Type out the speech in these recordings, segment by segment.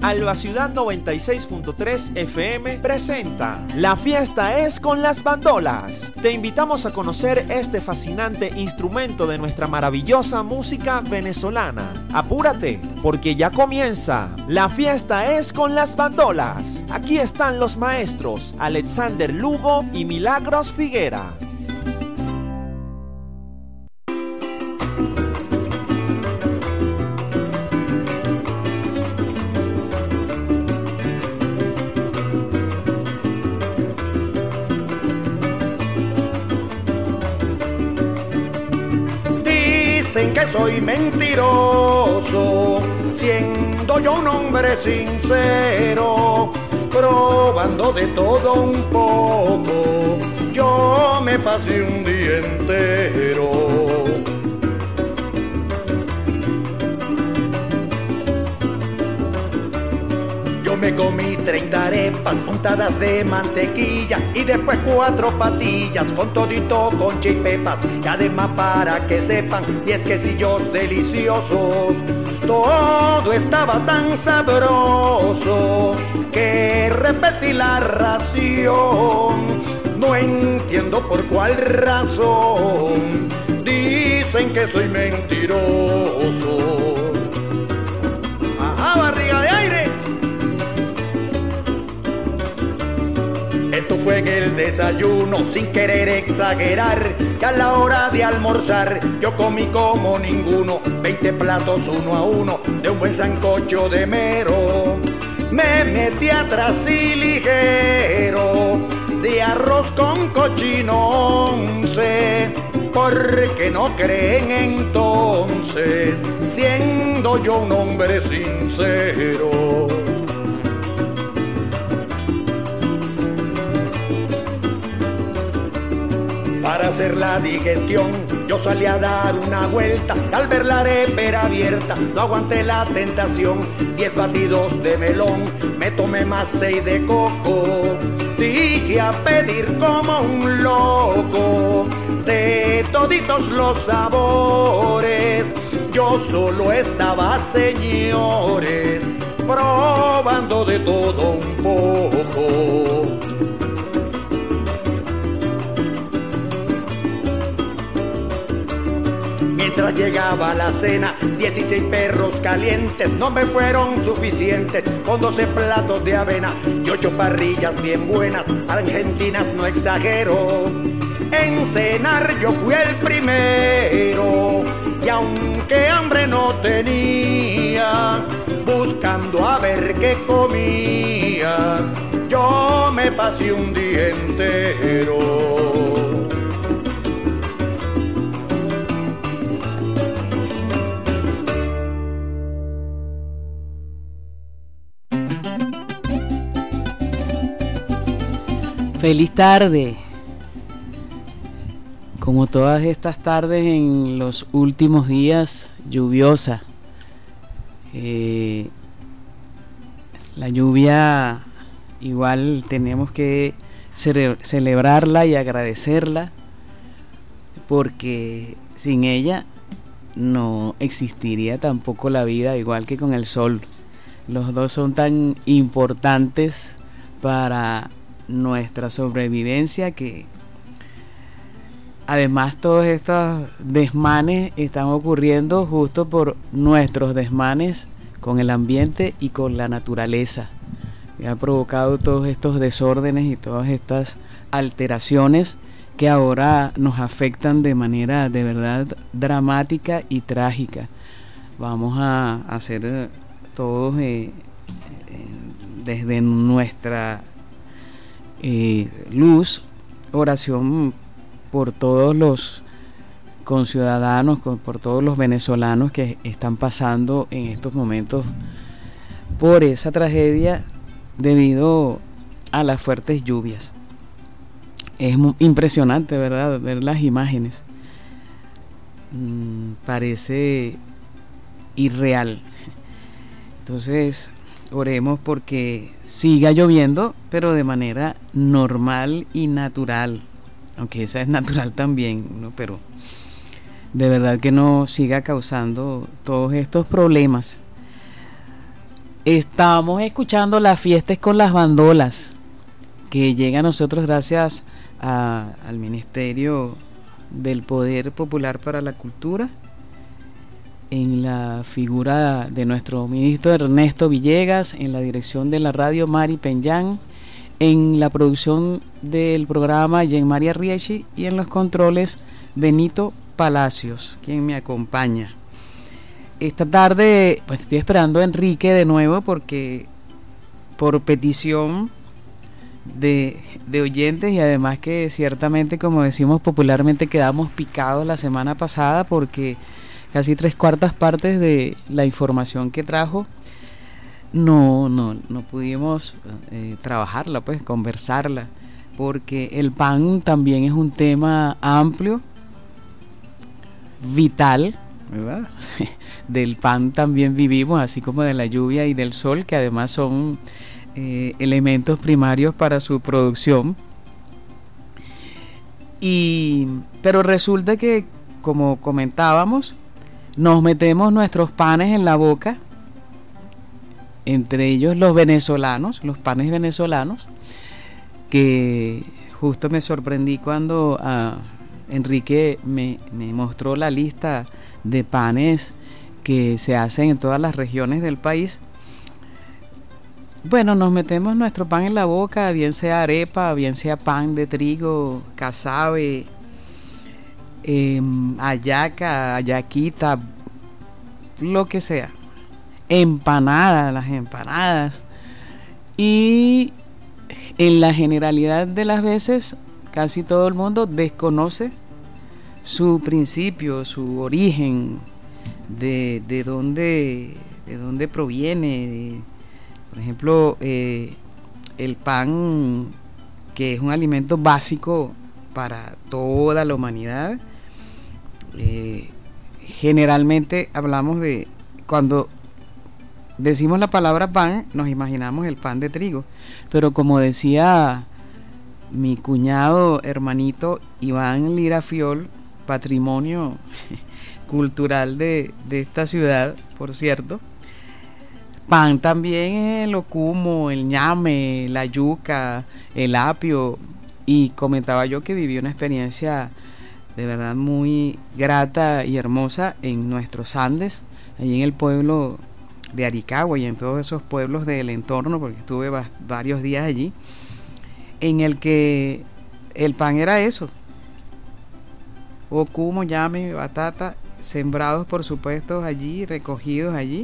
Alba Ciudad 96.3 FM presenta La fiesta es con las bandolas. Te invitamos a conocer este fascinante instrumento de nuestra maravillosa música venezolana. Apúrate, porque ya comienza La fiesta es con las bandolas. Aquí están los maestros Alexander Lugo y Milagros Figuera. Que soy mentiroso, siendo yo un hombre sincero, probando de todo un poco, yo me pasé un día entero. Yo me comí 30 arepas untadas de mantequilla y después 4 patillas con todito concha y pepas. Y además para que sepan 10 quesillos deliciosos. Todo estaba tan sabroso que repetí la ración. No entiendo por cuál razón dicen que soy mentiroso. Ajá, barriga de aire. Esto fue en el desayuno, sin querer exagerar, que a la hora de almorzar yo comí como ninguno, 20 platos uno a uno de un buen sancocho de mero. Me metí atrás y ligero de arroz con cochino 11, porque no creen entonces, siendo yo un hombre sincero. Para hacer la digestión, yo salí a dar una vuelta. Al ver la arepera abierta, no aguanté la tentación. 10 batidos de melón, me tomé más 6 de coco. Dije a pedir como un loco, de toditos los sabores. Yo solo estaba, señores, probando de todo un poco. Mientras llegaba la cena, 16 perros calientes no me fueron suficientes, con 12 platos de avena y 8 parrillas bien buenas, argentinas no exagero. En cenar yo fui el primero, y aunque hambre no tenía, buscando a ver qué comía, yo me pasé un día entero. Feliz tarde. Como todas estas tardes en los últimos días, lluviosa. La lluvia igual tenemos que celebrarla y agradecerla, porque sin ella no existiría tampoco la vida, igual que con el sol. Los dos son tan importantes para nuestra sobrevivencia, que además todos estos desmanes están ocurriendo justo por nuestros desmanes con el ambiente y con la naturaleza, que ha provocado todos estos desórdenes y todas estas alteraciones que ahora nos afectan de manera de verdad dramática y trágica. Vamos a hacer todos desde nuestra luz, oración por todos los conciudadanos, por todos los venezolanos que están pasando en estos momentos por esa tragedia debido a las fuertes lluvias. Es impresionante, ¿verdad?, ver las imágenes. Parece irreal. Entonces, oremos porque siga lloviendo, pero de manera normal y natural, aunque esa es natural también, ¿no? Pero de verdad que no siga causando todos estos problemas. Estamos escuchando Las Fiestas con las Bandolas, que llega a nosotros gracias al Ministerio del Poder Popular para la Cultura, en la figura de nuestro ministro Ernesto Villegas, en la dirección de la radio Mari Peñán, en la producción del programa Jean María Rieschi y en los controles Benito Palacios, quien me acompaña. Esta tarde pues estoy esperando a Enrique de nuevo porque por petición de oyentes, y además que ciertamente, como decimos popularmente, quedamos picados la semana pasada porque casi 3/4 partes de la información que trajo no pudimos trabajarla, pues conversarla, porque el pan también es un tema amplio, vital, ¿verdad? Del pan también vivimos, así como de la lluvia y del sol, que además son elementos primarios para su producción. Pero resulta que, como comentábamos, nos metemos nuestros panes en la boca, entre ellos los venezolanos, los panes venezolanos, que justo me sorprendí cuando Enrique me mostró la lista de panes que se hacen en todas las regiones del país. Bueno, nos metemos nuestro pan en la boca, bien sea arepa, bien sea pan de trigo, casabe, hallaca, hallaquita, lo que sea, empanadas, las empanadas, y en la generalidad de las veces casi todo el mundo desconoce su principio, su origen, de dónde proviene. Por ejemplo, el pan, que es un alimento básico para toda la humanidad, generalmente hablamos de, cuando decimos la palabra pan, nos imaginamos el pan de trigo, pero como decía mi cuñado hermanito Iván Lirafiol, patrimonio cultural de esta ciudad, por cierto, pan también es el ocumo, el ñame, la yuca, el apio. Y comentaba yo que viví una experiencia de verdad muy grata y hermosa en nuestros Andes, allí en el pueblo de Aricagua y en todos esos pueblos del entorno, porque estuve varios días allí, en el que el pan era eso: ocumo, ñame, batata, sembrados por supuesto allí, recogidos allí.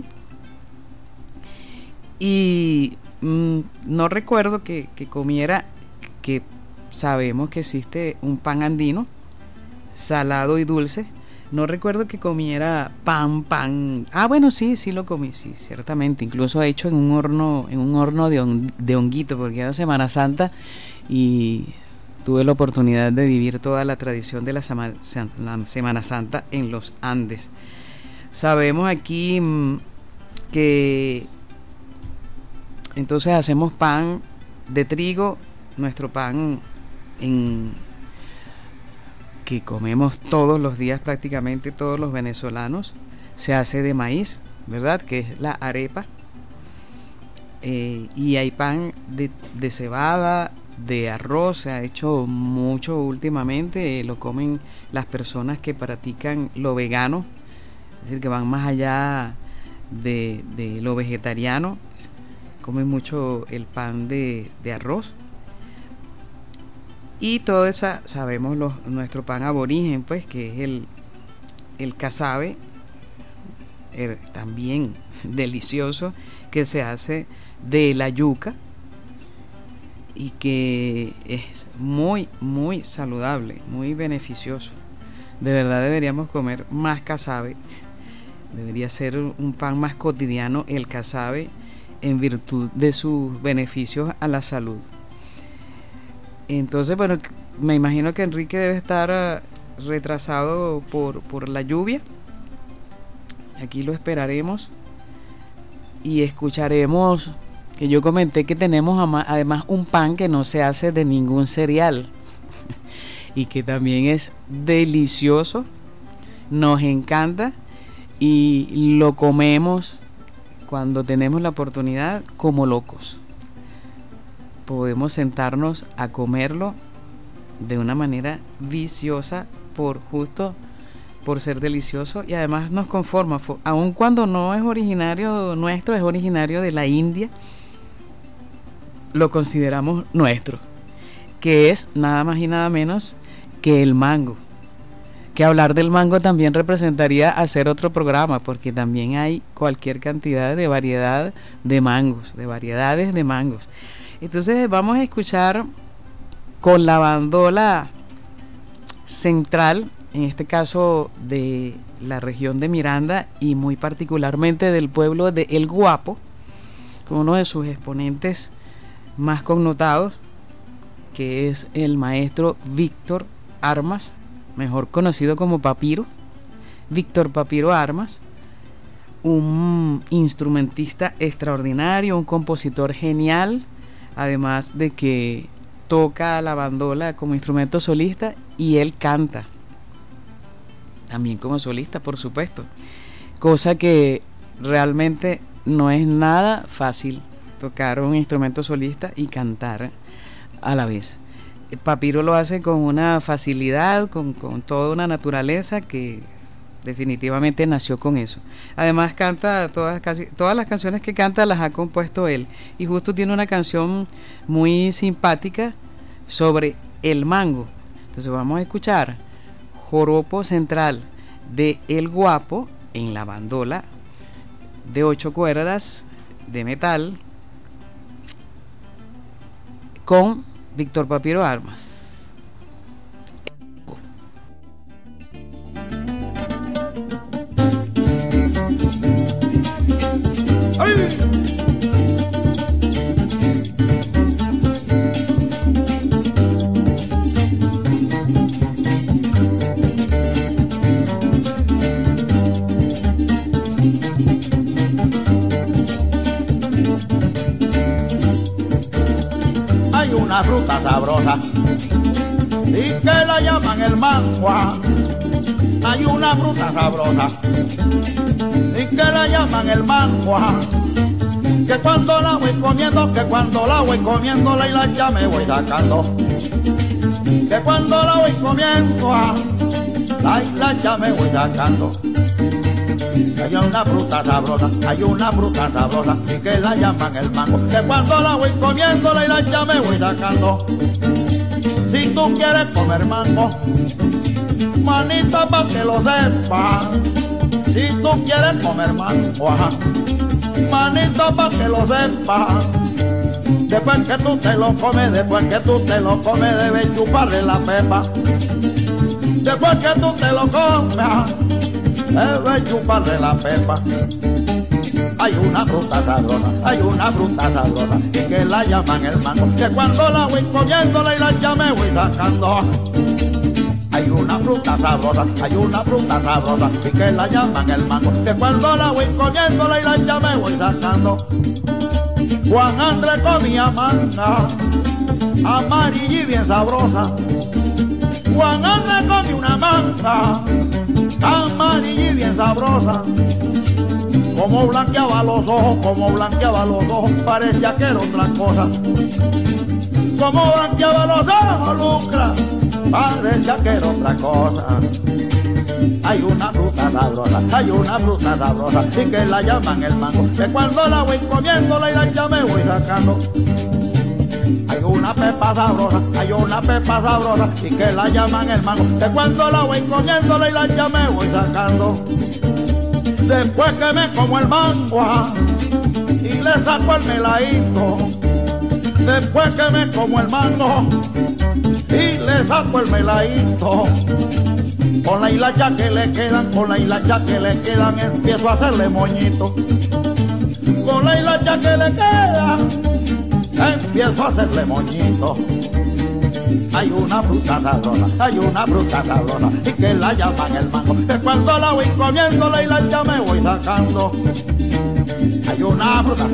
Y no recuerdo que comiera, que sabemos que existe un pan andino, salado y dulce. No recuerdo que comiera pan. Ah, bueno, sí lo comí, sí, ciertamente. Incluso hecho en un horno de honguito, porque era Semana Santa y tuve la oportunidad de vivir toda la tradición de la Semana Santa en los Andes. Sabemos aquí que entonces hacemos pan de trigo, nuestro pan que comemos todos los días, prácticamente todos los venezolanos, se hace de maíz, ¿verdad? Que es la arepa. Y hay pan de cebada, de arroz, se ha hecho mucho últimamente, lo comen las personas que practican lo vegano, es decir, que van más allá de lo vegetariano. Comen mucho el pan de arroz. Y todo eso sabemos nuestro pan aborigen, pues, que es el casabe, también delicioso, que se hace de la yuca y que es muy, muy saludable, muy beneficioso. De verdad deberíamos comer más casabe. Debería ser un pan más cotidiano el casabe, en virtud de sus beneficios a la salud. Entonces, bueno, me imagino que Enrique debe estar retrasado por la lluvia. Aquí lo esperaremos y escucharemos que yo comenté que tenemos además un pan que no se hace de ningún cereal y que también es delicioso, nos encanta y lo comemos cuando tenemos la oportunidad, como locos. Podemos sentarnos a comerlo de una manera viciosa por ser delicioso, y además nos conforma, aun cuando no es originario nuestro, es originario de la India, lo consideramos nuestro, que es nada más y nada menos que el mango. Que hablar del mango también representaría hacer otro programa, porque también hay cualquier cantidad de variedad de mangos, de variedades de mangos. Entonces vamos a escuchar con la bandola central, en este caso de la región de Miranda y muy particularmente del pueblo de El Guapo, con uno de sus exponentes más connotados, que es el maestro Víctor Armas, mejor conocido como Papiro, Víctor Papiro Armas, un instrumentista extraordinario, un compositor genial, además de que toca la bandola como instrumento solista y él canta también como solista, por supuesto, cosa que realmente no es nada fácil, tocar un instrumento solista y cantar a la vez. Papiro lo hace con una facilidad, con toda una naturaleza que definitivamente nació con eso. Además canta casi todas las canciones que canta las ha compuesto él, y justo tiene una canción muy simpática sobre el mango. Entonces vamos a escuchar Joropo Central de El Guapo en la bandola de 8 cuerdas de metal con Víctor Papiro Armas. ¡Ay! Hay una fruta sabrosa y que la llaman el mangua. Hay una fruta sabrosa y que la llaman el mangua, que cuando la voy comiendo, la hilacha me voy sacando, que cuando la voy comiendo, la hilacha me voy sacando. Hay una fruta sabrosa y que la llaman el mango, que cuando la voy comiendo, la hilacha me voy sacando. Si tú quieres comer mango, manita, pa' que lo sepas. Si tú quieres comer mango, manita, pa' que lo sepas. Después que tú te lo comes, debes chuparle la pepa. Después que tú te lo comes, debes chuparle la pepa. Hay una fruta sabrosa y que la llaman el mango, que cuando la voy comiendo, la hilacha me voy sacando. Hay una fruta sabrosa y que la llaman el mango, que cuando la voy comiendo, la hilacha me voy sacando. Juan Andrés comía manga amarilla y bien sabrosa. Juan Andrés comía una manga amarilla y bien sabrosa. Como blanqueaba los ojos, parecía que era otra cosa. Como blanqueaba los ojos, Lucra, parecía que era otra cosa. Hay una fruta sabrosa y que la llaman el mango, que cuando la voy comiendo, la hilacha me voy sacando. Hay una pepa sabrosa y que la llaman el mango, que cuando la voy comiendo, la hilacha me voy sacando. Después que me como el mango y le saco el meladito, después que me como el mango y le saco el meladito, con la hilacha que le quedan, empiezo a hacerle moñito. Con la hilacha que le queda, empiezo a hacerle moñito. Hay una fruta sabrosa y que la llaman el mango, que cuando la voy comiendo, la hilacha me voy sacando. Hay una fruta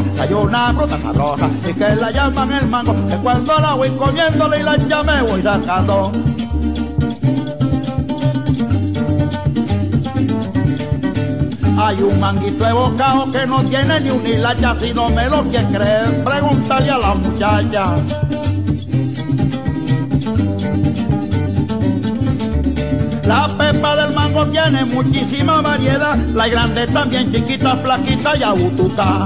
sabrosa y que la llaman el mango, que cuando la voy comiendo, la hilacha me voy sacando. Hay un manguito evocado que no tiene ni un hilacha. Si no me lo quieres creer, pregúntale a la muchacha. La pepa del mango tiene muchísima variedad. La grande también, chiquita, flaquita y abututa.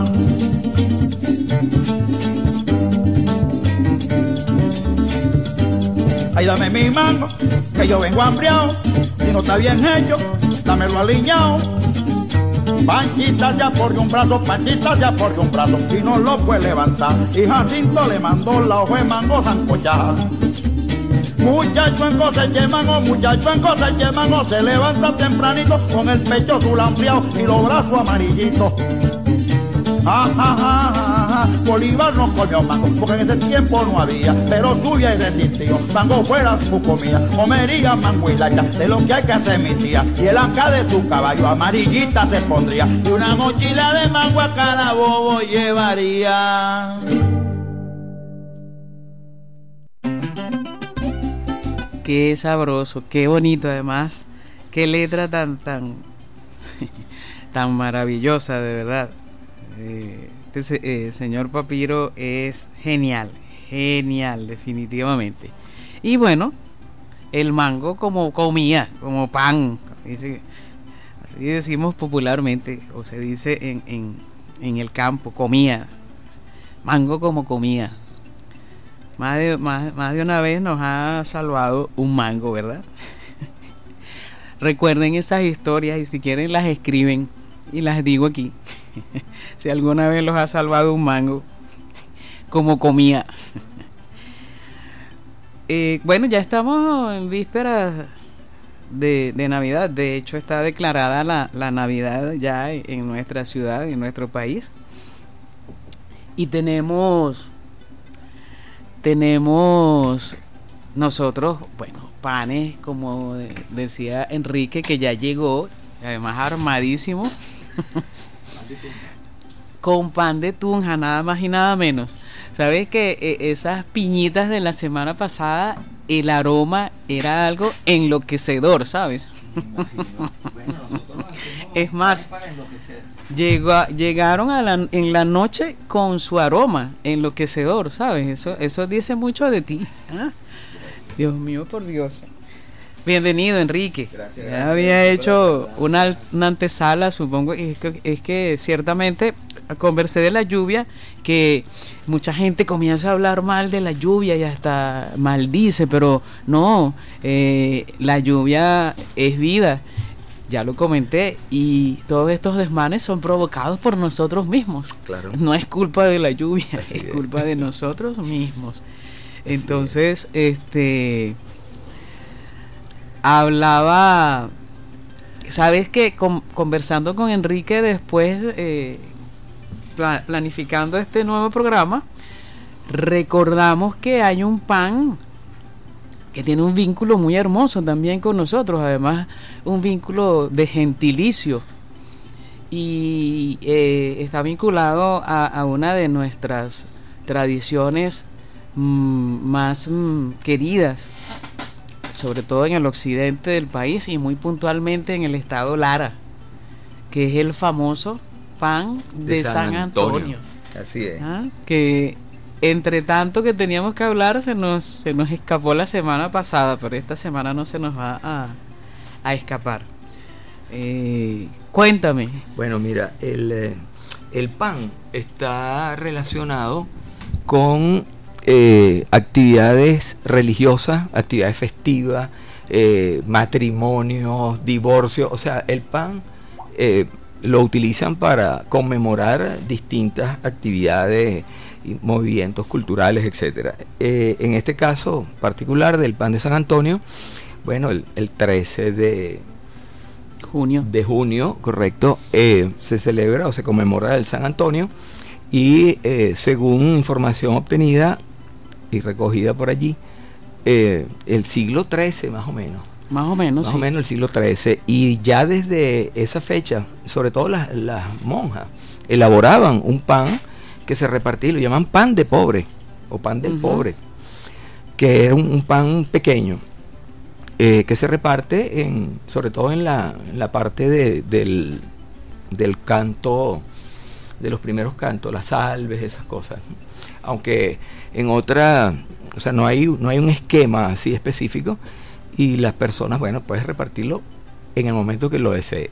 Ay, dame mi mango, que yo vengo hambriado. Si no está bien hecho, dámelo aliñado. Panchita ya por un brazo, Panchita ya por un brazo, y no lo puede levantar. Y Jacinto le mandó la hoja de mango sancochada. Muchacho en coseche mango, muchacho en coseche mango, se levanta tempranito con el pecho zulambriado y los brazos amarillitos. Bolívar no comió mango, porque en ese tiempo no había, pero subía y resistió. Mango fuera su comida, comería mango y lacha, de lo que hay que hacer mi tía. Y el anca de su caballo amarillita se pondría, y una mochila de mango a cada bobo llevaría. Qué sabroso, qué bonito además, qué letra tan maravillosa, de verdad. Señor Papiro es genial, definitivamente. Y bueno, el mango como comía, como pan, así decimos popularmente, o se dice en el campo, comía, mango como comía. Más de una vez nos ha salvado un mango, ¿verdad? Recuerden esas historias y si quieren las escriben y las digo aquí. Si alguna vez los ha salvado un mango, como comía. Bueno, ya estamos en vísperas de Navidad. De hecho, está declarada la Navidad ya en nuestra ciudad, en nuestro país. Y tenemos nosotros, bueno, panes, como decía Enrique, que ya llegó, además armadísimo, con pan de tunja, nada más y nada menos. Sabes que esas piñitas de la semana pasada, el aroma era algo enloquecedor, ¿sabes? Es más, llegaron en la noche con su aroma enloquecedor, ¿sabes? Eso dice mucho de ti. ¿Ah? Dios mío, por Dios. Bienvenido, Enrique. Gracias. Ya había hecho una antesala, supongo. Es que ciertamente conversé de la lluvia, que mucha gente comienza a hablar mal de la lluvia y hasta maldice, pero no, la lluvia es vida. Ya lo comenté, y todos estos desmanes son provocados por nosotros mismos. Claro. No es culpa de la lluvia, Así es culpa de nosotros mismos. Entonces, hablaba, sabes que conversando con Enrique después, planificando este nuevo programa, recordamos que hay un pan que tiene un vínculo muy hermoso también con nosotros, además un vínculo de gentilicio, y está vinculado a una de nuestras tradiciones más queridas, sobre todo en el occidente del país y muy puntualmente en el estado Lara, que es el famoso pan de San Antonio. Así es. Que entre tanto que teníamos que hablar se nos escapó la semana pasada, pero esta semana no se nos va a escapar. Cuéntame. Bueno, mira, el pan está relacionado con actividades religiosas, actividades festivas, matrimonios, divorcios. O sea, el pan lo utilizan para conmemorar distintas actividades y movimientos culturales, etcétera. En este caso particular del pan de San Antonio, bueno, el 13 de junio, correcto, se celebra o se conmemora el San Antonio, y según información obtenida y recogida por allí, el siglo XIII más o menos el siglo XIII, y ya desde esa fecha, sobre todo las monjas elaboraban un pan que se repartía, lo llaman pan de pobre o pan del pobre, que era un pan pequeño, que se reparte sobre todo en la parte del del canto, de los primeros cantos, las salves, esas cosas. Aunque en otra, o sea, no hay un esquema así específico, y las personas, bueno, puedes repartirlo en el momento que lo desee.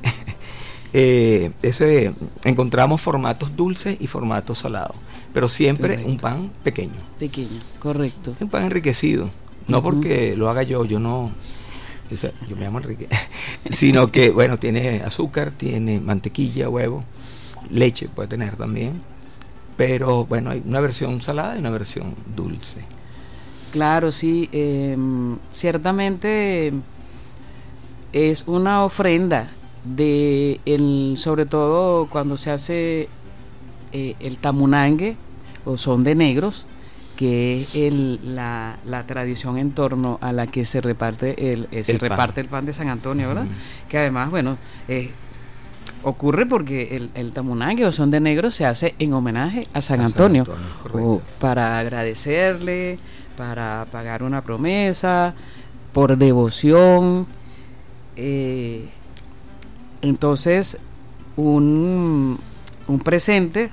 Encontramos formatos dulces y formatos salados, pero siempre correcto. Un pan pequeño. Pequeño, correcto. Un pan enriquecido, no porque lo haga yo no, o sea, yo me llamo Enrique, sino que, bueno, tiene azúcar, tiene mantequilla, huevo, leche puede tener también, pero bueno, hay una versión salada y una versión dulce. Claro, sí, ciertamente es una ofrenda sobre todo cuando se hace el tamunangue o son de negros, que es la tradición en torno a la que se reparte el pan de San Antonio, ¿verdad? Que además, bueno, ocurre porque el tamunangue o son de negros se hace en homenaje a San Antonio, para agradecerle, para pagar una promesa, por devoción. Entonces, un presente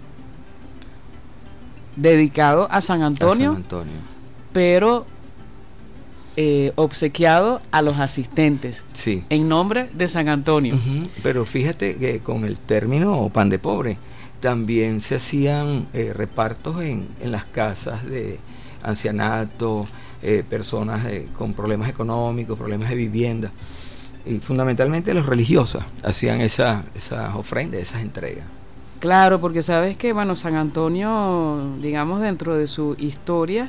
dedicado a San Antonio, pero obsequiado a los asistentes, sí, en nombre de San Antonio. Pero fíjate que con el término pan de pobre también se hacían repartos en las casas de ancianato, personas con problemas económicos, problemas de vivienda, y fundamentalmente los religiosos hacían esas ofrendas, esas entregas. Claro, porque sabes que, bueno, San Antonio, digamos, dentro de su historia,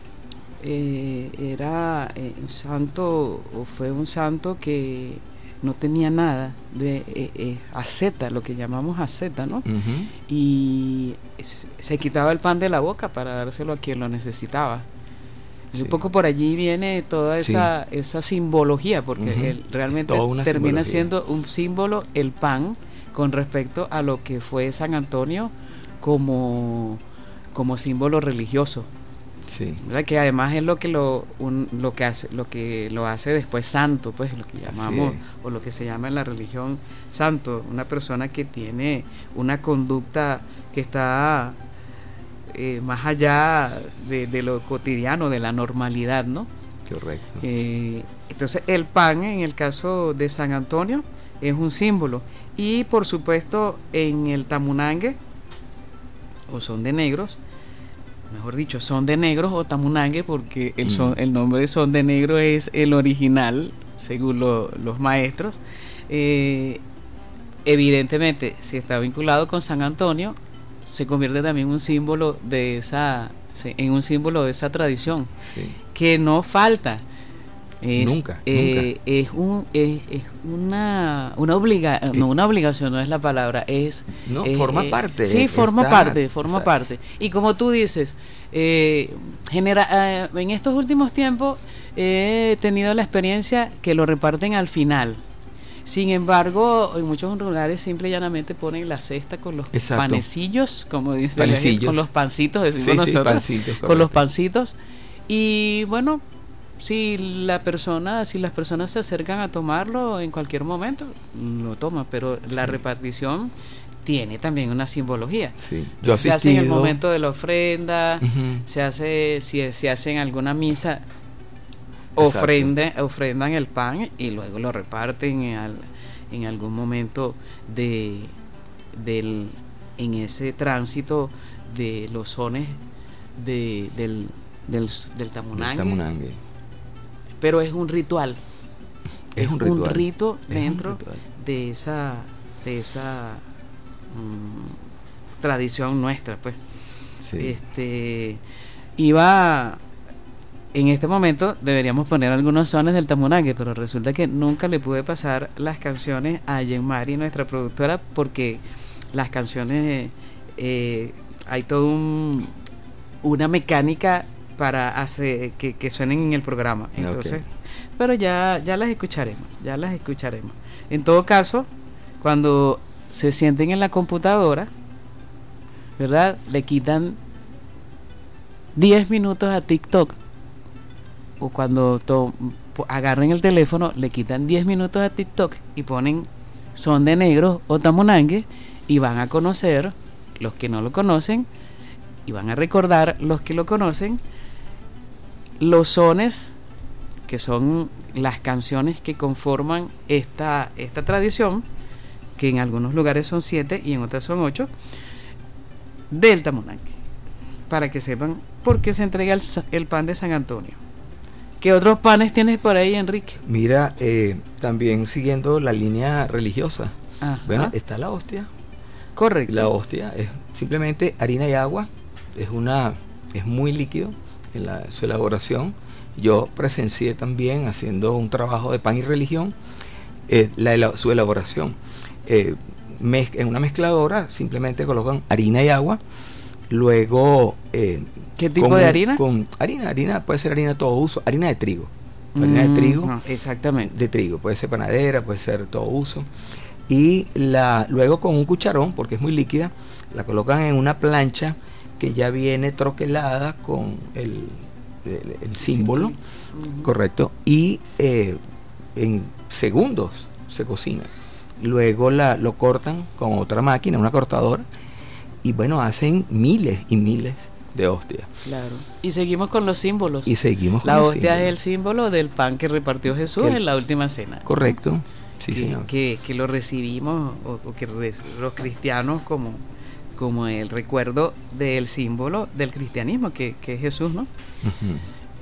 era un santo, o fue un santo que no tenía nada de asceta, lo que llamamos asceta, ¿no? Y se quitaba el pan de la boca para dárselo a quien lo necesitaba. Sí. Un poco por allí viene toda esa simbología, porque realmente termina siendo un símbolo el pan con respecto a lo que fue San Antonio como símbolo religioso. Sí. ¿Verdad? Que además es lo que lo hace después santo, pues lo que llamamos, o lo que se llama en la religión santo, una persona que tiene una conducta que está más allá de lo cotidiano, de la normalidad, ¿no? Correcto. Entonces el pan, en el caso de San Antonio, es un símbolo, y por supuesto en el tamunangue o son de negros, mejor dicho, son de negros o tamunangue, porque el nombre de son de negro es el original, según los maestros. Evidentemente, si está vinculado con San Antonio, se convierte también en un símbolo de esa tradición, sí, que no falta. Nunca. Es una obligación, no es la palabra, forma parte. Sí, forma parte. Y como tú dices, en estos últimos tiempos he tenido la experiencia que lo reparten al final. Sin embargo, en muchos lugares simple y llanamente ponen la cesta con los panecillos, como dice la gente, con los pancitos, decimos nosotros, pancitos, con los pancitos. Y bueno, si las personas se acercan a tomarlo en cualquier momento, lo toman, pero la repartición tiene también una simbología. Sí. Se hace en el momento de la ofrenda, se hace, si se hace en alguna misa, ofrendan el pan y luego lo reparten en algún momento en ese tránsito de los sones del tamunangue. Pero es un ritual. Es un rito dentro de esa tradición nuestra, pues. Sí. En este momento deberíamos poner algunos sones del tamunangue, pero resulta que nunca le pude pasar las canciones a Yenmari, nuestra productora, porque las canciones hay todo una mecánica para hacer que suenen en el programa. Entonces, pero ya las escucharemos. En todo caso, cuando se sienten en la computadora, ¿verdad? Le quitan 10 minutos a TikTok, o cuando agarren el teléfono le quitan 10 minutos a TikTok y ponen son de negros o tamunangue, y van a conocer los que no lo conocen y van a recordar los que lo conocen los sones, que son las canciones que conforman esta tradición, que en algunos lugares son 7 y en otros son 8, del tamunangue, para que sepan por qué se entrega el pan de San Antonio. ¿Qué otros panes tienes por ahí, Enrique? Mira, también siguiendo la línea religiosa. Ajá. Bueno, está la hostia. Correcto. La hostia es simplemente harina y agua. Es muy líquido en su elaboración. Yo presencié también haciendo un trabajo de pan y religión su elaboración. En una mezcladora simplemente colocan harina y agua. Luego ¿qué tipo de harina? Con harina puede ser harina de todo uso, harina de trigo. Harina de trigo. No, exactamente. De trigo, puede ser panadera, puede ser todo uso. Y luego con un cucharón, porque es muy líquida, la colocan en una plancha que ya viene troquelada con el símbolo, correcto, y en segundos se cocina. Luego lo cortan con otra máquina, una cortadora, y bueno, hacen miles y miles de hostias. Claro. Y seguimos con los símbolos. La hostia es el símbolo del pan que repartió Jesús en la última cena. Correcto. Sí, señor. Que lo recibimos, o que los cristianos como el recuerdo del símbolo del cristianismo, que es Jesús, ¿no? Uh-huh.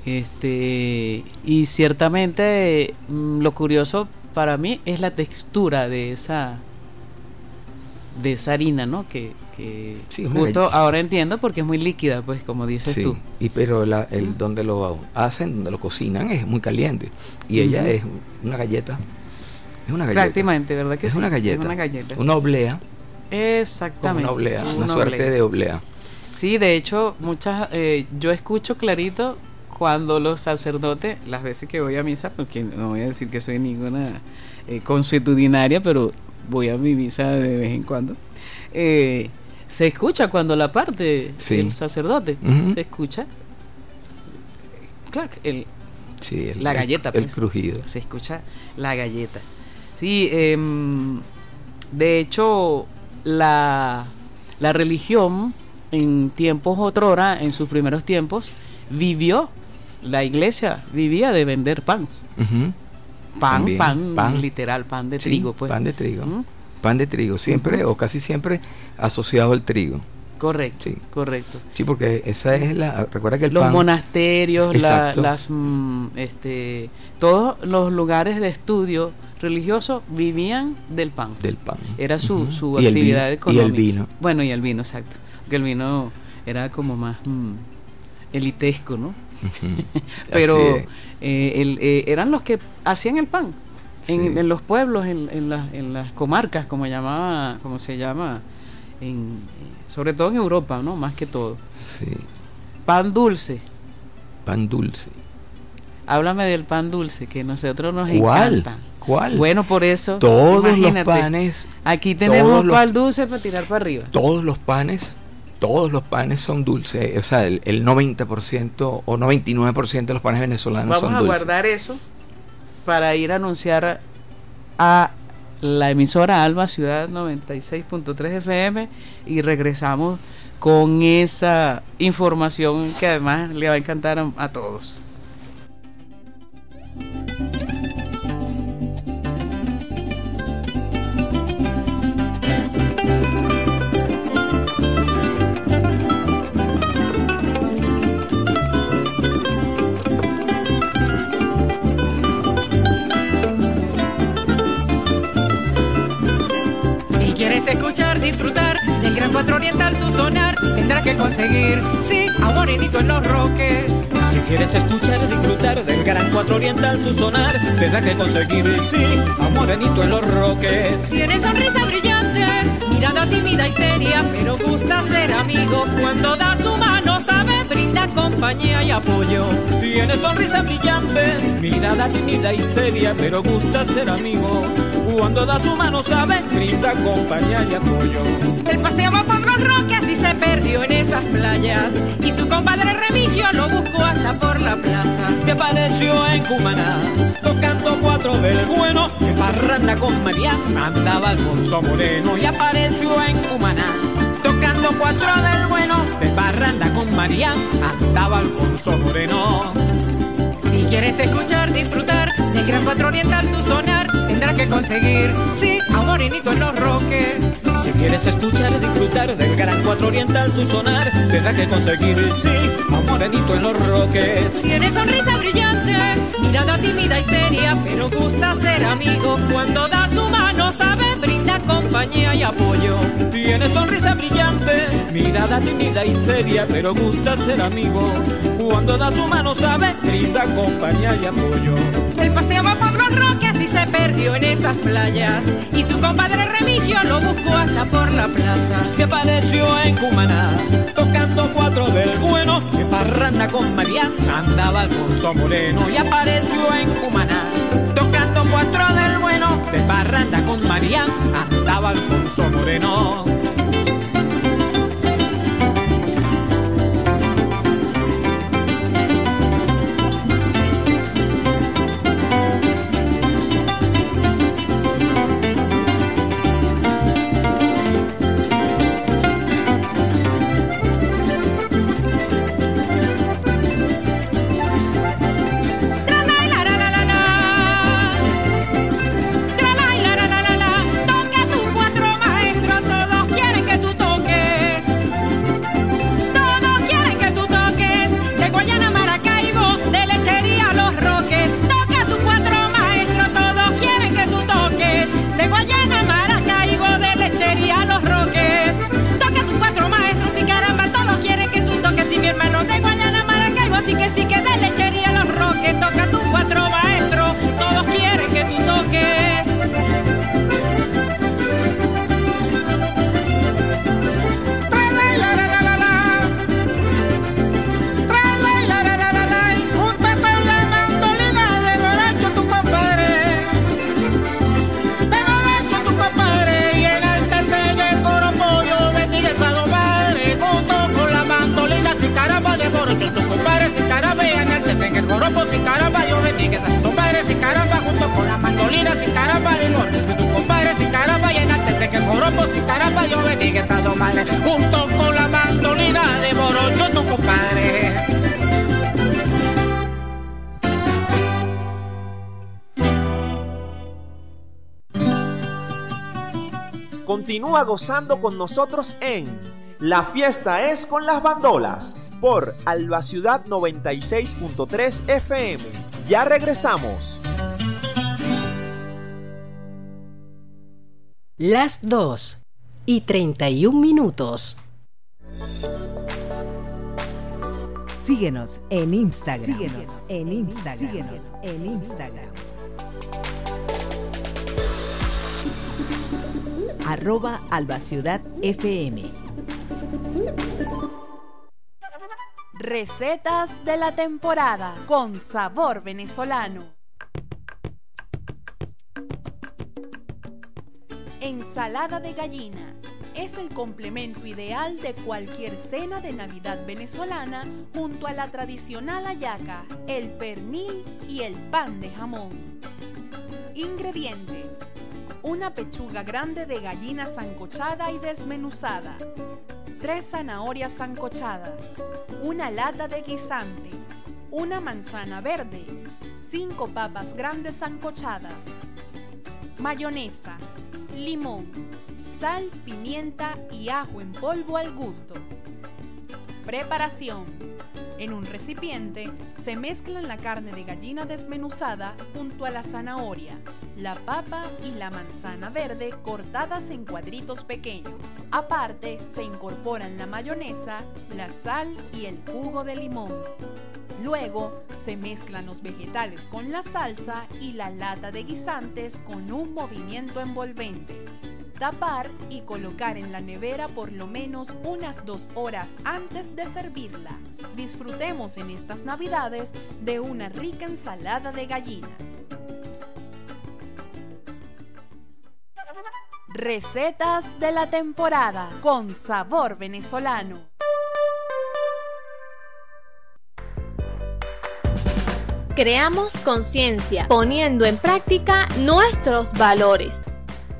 Y ciertamente lo curioso para mí es la textura de esa harina, ¿no? Que sí, justo ahora entiendo porque es muy líquida, pues, como dices tú. Pero donde lo hacen, donde lo cocinan, es muy caliente. Y ella es una galleta. Es una galleta. Prácticamente, ¿verdad que es sí? Una galleta. Es una galleta. Una oblea. Exactamente. Como una suerte de oblea. Sí, de hecho, yo escucho clarito cuando los sacerdotes, las veces que voy a misa, porque no voy a decir que soy ninguna consuetudinaria, pero voy a mi misa de vez en cuando, se escucha cuando la parte del sacerdote, se escucha, claro, la galleta, el crujido. Se escucha la galleta. Sí, de hecho, la religión en tiempos otrora, en sus primeros tiempos, la iglesia vivía de vender pan. Pan, literal, pan de trigo, pues. Pan de trigo. Pan de trigo, siempre o casi siempre asociado al trigo. Correcto, correcto. Sí, porque esa es recuerda que los monasterios, todos los lugares de estudio religioso vivían del pan. Era su actividad económica. Y el vino. Bueno, y el vino, exacto. Porque el vino era como más elitesco, ¿no? Pero eran los que hacían el pan en los pueblos, en las comarcas, como se llama, sobre todo en Europa, ¿no? Más que todo. Sí. Pan dulce. Háblame del pan dulce, que nosotros nos encanta. ¿Cuál? Bueno, por eso, todos imagínate, los panes. Aquí tenemos pan dulce para tirar para arriba. Todos los panes son dulces. O sea, el 90% o 99% de los panes venezolanos son dulces. Vamos a guardar eso para ir a anunciar a la emisora Alma Ciudad 96.3 FM y regresamos con esa información que además le va a encantar a todos. Disfrutar del Gran Cuatro Oriental, su sonar tendrás que conseguir, sí, a Morenito en Los Roques. Si quieres escuchar, disfrutar del Gran Cuatro Oriental, su sonar tendrás que conseguir, sí, a Morenito en Los Roques. Tiene sonrisa brillante, mirada tímida y seria, pero gusta ser amigo. Cuando da su mano sabe brindar compañía y apoyo. Tiene sonrisa brillante, mirada tímida y seria, pero gusta ser amigo. Cuando da su mano sabe brindar compañía y apoyo. Él paseaba por Los Roques y se perdió perdió en esas playas y su compadre Remigio lo buscó hasta por la plaza. Se apareció en Cumaná tocando cuatro del bueno, en parranda con María andaba Alfonso Moreno. Y apareció en Cumaná tocando cuatro del bueno, de parranda con María andaba Alfonso Moreno. Si quieres escuchar, disfrutar del Gran Cuatro Oriental su sonar, tendrás que conseguir, sí, a un morenito en los roques. Si quieres escuchar, disfrutar del Gran Cuatro Oriental su sonar, tendrás que conseguir, sí, a un morenito en los roques. Tiene sonrisa brillante, mirada tímida y seria, pero gusta ser amigo. Cuando da su mano sabe brindar compañía y apoyo. Tiene sonrisa brillante, mirada tímida y seria, pero gusta ser amigo. Cuando da su mano sabe brindar compañía y apoyo. Él paseaba por los roques y se perdió en esas playas, y su compadre Remigio lo buscó hasta por la plaza. Se apareció en Cumaná tocando cuatro del bueno, en parranda con María andaba Alfonso Moreno. Y apareció en Cumaná tocando cuatro del bueno, de parranda con María andaba Alfonso Moreno. junto con la mandolina de Morocho, tu compadre. Continúa gozando con nosotros en La Fiesta es con las Bandolas por Alba Ciudad 96.3 FM. Ya regresamos. Las 2:31. Síguenos en Instagram. @AlbaCiudadFM. Recetas de la temporada con sabor venezolano. Ensalada de gallina. Es el complemento ideal de cualquier cena de Navidad venezolana junto a la tradicional hallaca, el pernil y el pan de jamón. Ingredientes: una pechuga grande de gallina sancochada y desmenuzada, 3 zanahorias sancochadas, una lata de guisantes, una manzana verde, 5 papas grandes sancochadas, mayonesa, limón, sal, pimienta y ajo en polvo al gusto. Preparación: en un recipiente se mezclan la carne de gallina desmenuzada junto a la zanahoria, la papa y la manzana verde cortadas en cuadritos pequeños. Aparte se incorporan la mayonesa, la sal y el jugo de limón. Luego se mezclan los vegetales con la salsa y la lata de guisantes con un movimiento envolvente. Tapar y colocar en la nevera por lo menos unas 2 horas antes de servirla. Disfrutemos en estas Navidades de una rica ensalada de gallina. Recetas de la temporada con sabor venezolano. Creamos conciencia, poniendo en práctica nuestros valores.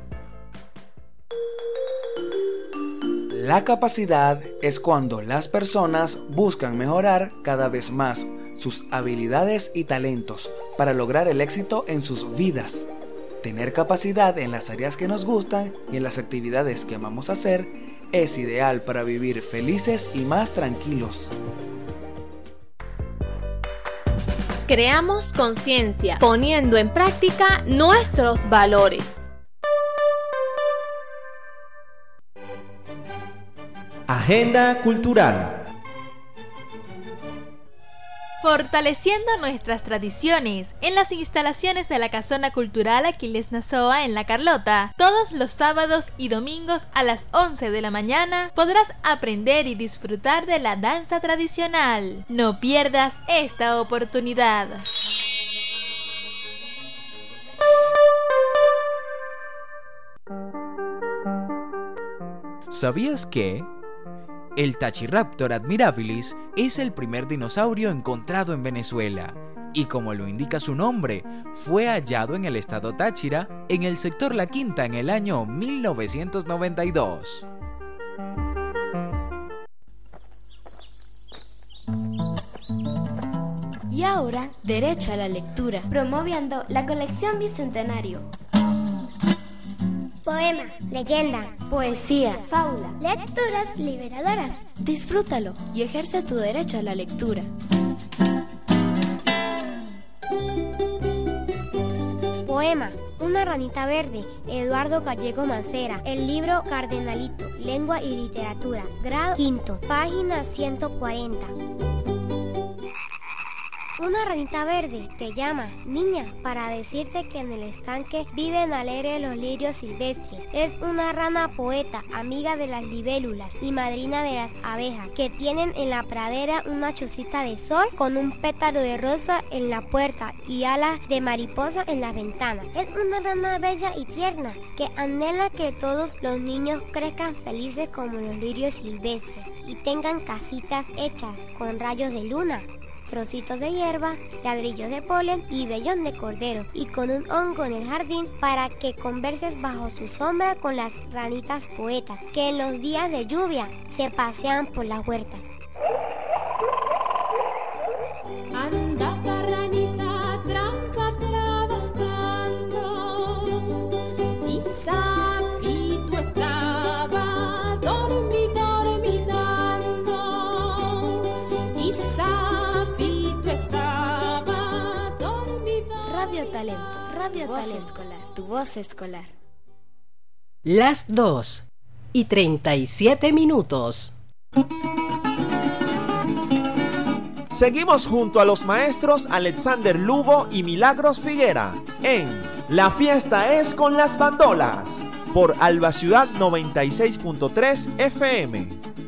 La capacidad es cuando las personas buscan mejorar cada vez más sus habilidades y talentos para lograr el éxito en sus vidas. Tener capacidad en las áreas que nos gustan y en las actividades que amamos hacer es ideal para vivir felices y más tranquilos. Creamos conciencia, poniendo en práctica nuestros valores. Agenda cultural. Fortaleciendo nuestras tradiciones en las instalaciones de la Casona Cultural Aquiles Nazoa en La Carlota. Todos los sábados y domingos a las 11 de la mañana podrás aprender y disfrutar de la danza tradicional. No pierdas esta oportunidad. ¿Sabías que? El Tachiraptor admirabilis es el primer dinosaurio encontrado en Venezuela y, como lo indica su nombre, fue hallado en el estado Táchira, en el sector La Quinta, en el año 1992. Y ahora, derecho a la lectura, promoviendo la colección Bicentenario. Poema, leyenda, poesía, fábula, lecturas liberadoras. Disfrútalo y ejerce tu derecho a la lectura. Poema, Una ranita verde, Eduardo Gallego Mancera. El libro Cardenalito, Lengua y Literatura, grado quinto, página 140. Una ranita verde te llama, niña, para decirte que en el estanque viven alegres los lirios silvestres. Es una rana poeta, amiga de las libélulas y madrina de las abejas, que tienen en la pradera una chocita de sol con un pétalo de rosa en la puerta y alas de mariposa en las ventanas. Es una rana bella y tierna, que anhela que todos los niños crezcan felices como los lirios silvestres y tengan casitas hechas con rayos de luna, trocitos de hierba, ladrillos de polen y vellón de cordero, y con un hongo en el jardín para que converses bajo su sombra con las ranitas poetas, que en los días de lluvia se pasean por las huertas. Anda, ranita, trampa trabajando, y Sapito estaba dormitando, y Sapito estaba dormido. Radio Talento, Radio Talento Escolar, tu voz escolar. Las 2:37. Seguimos junto a los maestros Alexander Lugo y Milagros Figuera en La Fiesta es con las Bandolas por Alba Ciudad 96.3 FM.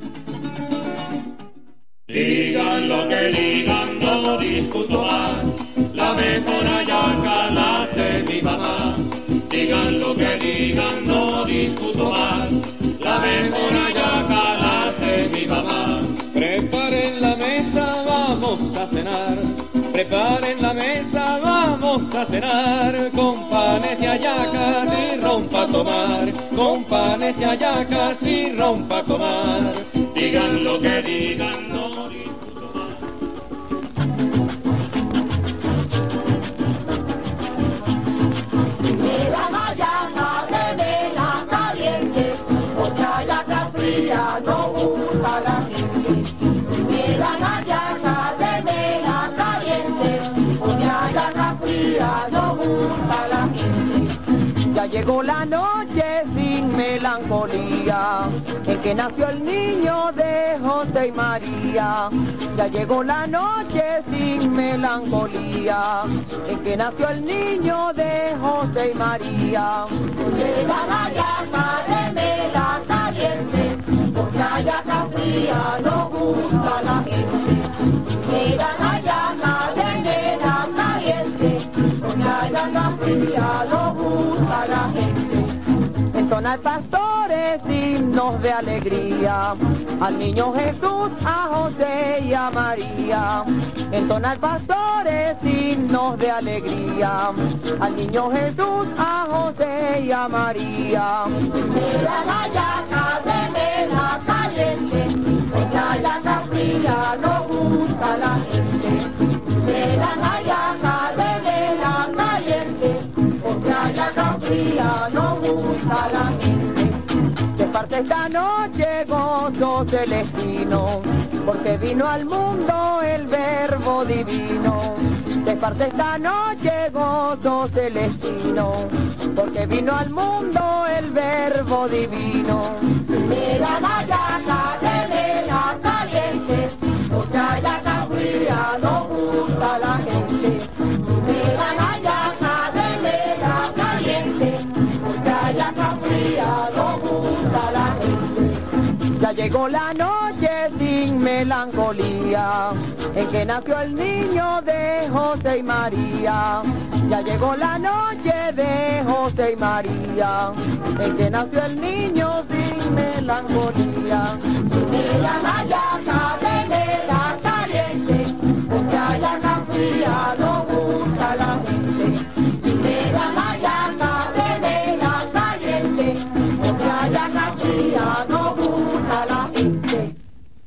Digan lo que digan, no discuto más. La mejor hallaca la hace mi mamá. Digan lo que digan, no discuto más. La mejor hallaca la hace mi mamá. Preparen la mesa, vamos a cenar. Preparen la mesa, vamos a cenar. Con panes y hallacas y rompa a tomar. Con panes y hallacas y rompa a tomar. Digan lo que digan, no discuto más. Me la hallaca de vela caliente, otra hallaca fría no gusta a la gente. Me la hallaca de vela caliente, otra hallaca fría no gusta a la gente. Ya llegó la noche sin melancolía, en que nació el niño de José y María. Ya llegó la noche sin melancolía, en que nació el niño de José y María. Llega la llama de vela caliente, porque la llama fría no gusta a la gente. Llega la llama de vela caliente, porque la llama fría no gusta a la gente. Entonar pastores himnos de alegría, al niño Jesús, a José y a María. Entonar pastores himnos de alegría, al niño Jesús, a José y a María. Mira la yaca de mena caliente, la yaca fría no gusta a la gente. Mira la yaca de mena caliente, la yaca fría no gusta a la gente. Se parte esta noche gozo celestino, porque vino al mundo el verbo divino. Se parte esta noche gozo celestino, porque vino al mundo el verbo divino. Mira la yaca de mena caliente, la yaca fría no gusta a la gente. Mira la yaca de mena caliente, la yaca fría no gusta a la gente. Ya llegó la noche sin melancolía, en que nació el niño de José y María. Ya llegó la noche de José y María, en que nació el niño sin melancolía. Mira la yaca de mena caliente, la yaca fría no gusta a la gente. Mira la yaca de mena caliente, la yaca fría no gusta a la gente.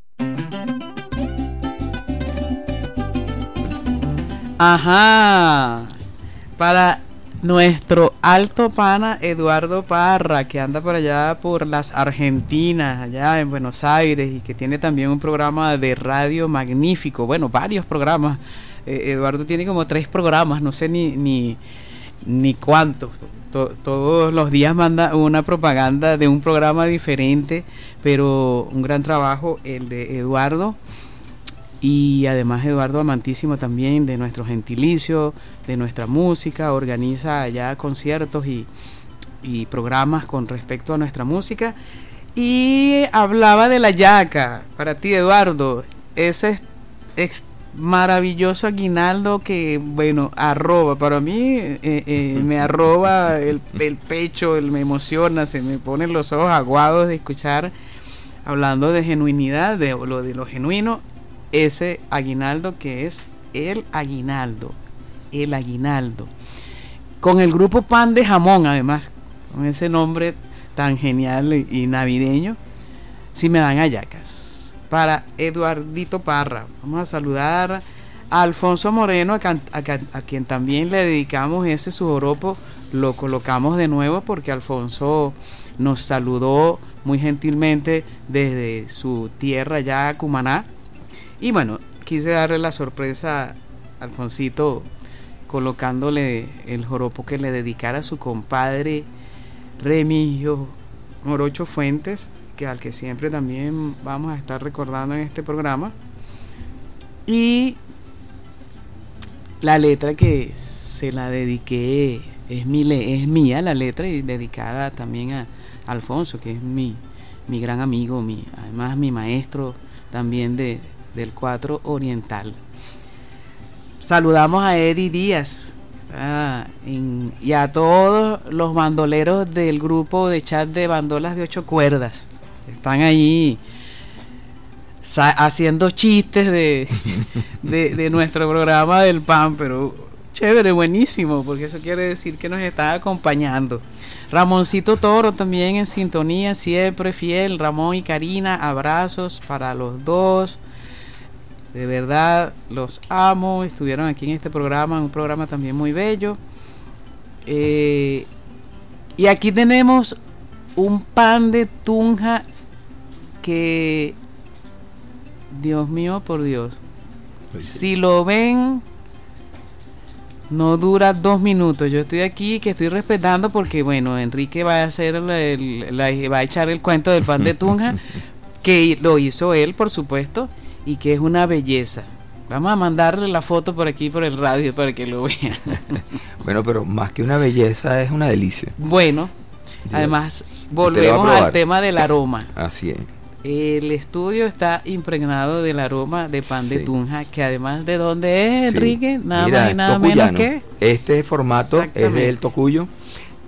Ajá, para nuestro alto pana Eduardo Parra, que anda por allá por las Argentinas, allá en Buenos Aires, y que tiene también un programa de radio magnífico, bueno, varios programas. Eduardo tiene como 3 programas, no sé ni cuántos. Todos los días manda una propaganda de un programa diferente, pero un gran trabajo el de Eduardo. Y además Eduardo amantísimo también de nuestro gentilicio, de nuestra música, organiza allá conciertos y programas con respecto a nuestra música. Y hablaba de la yaca, para ti Eduardo, ese maravilloso aguinaldo que, bueno, arroba, para mí me arroba el pecho, me emociona, se me ponen los ojos aguados de escuchar, hablando de genuinidad, de lo genuino, ese aguinaldo que es el aguinaldo, con el grupo Pan de Jamón, además, con ese nombre tan genial y navideño. Si me dan hallacas, para Eduardito Parra. Vamos a saludar a Alfonso Moreno, a quien también le dedicamos ese su joropo. Lo colocamos de nuevo porque Alfonso nos saludó muy gentilmente desde su tierra ya, Cumaná. Y bueno, quise darle la sorpresa a Alfonsito colocándole el joropo que le dedicara a su compadre Remigio Morocho Fuentes, que al que siempre también vamos a estar recordando en este programa. Y la letra que se la dediqué es mía la letra, y dedicada también a Alfonso, que es mi gran amigo, además mi maestro también del Cuatro Oriental. Saludamos a Eddie Díaz y a todos los bandoleros del grupo de chat de bandolas de 8 cuerdas. Están allí haciendo chistes de nuestro programa del PAN, pero chévere, buenísimo, porque eso quiere decir que nos está acompañando. Ramoncito Toro también en sintonía, siempre fiel. Ramón y Karina, abrazos para los dos. De verdad, los amo. Estuvieron aquí en este programa, un programa también muy bello. Y aquí tenemos un pan de Tunja que, Dios mío, por Dios, si lo ven, no dura 2 minutos. Yo estoy aquí, que estoy respetando, porque bueno, Enrique va a hacer va a echar el cuento del pan de Tunja, que lo hizo él, por supuesto, y que es una belleza. Vamos a mandarle la foto por aquí, por el radio, para que lo vean. Bueno, pero más que una belleza, es una delicia. Bueno, además, volvemos al tema del aroma. Así es. El estudio está impregnado del aroma de pan de Tunja, que además, ¿de dónde es, Enrique? Nada más y nada menos que... Este formato es del Tocuyo,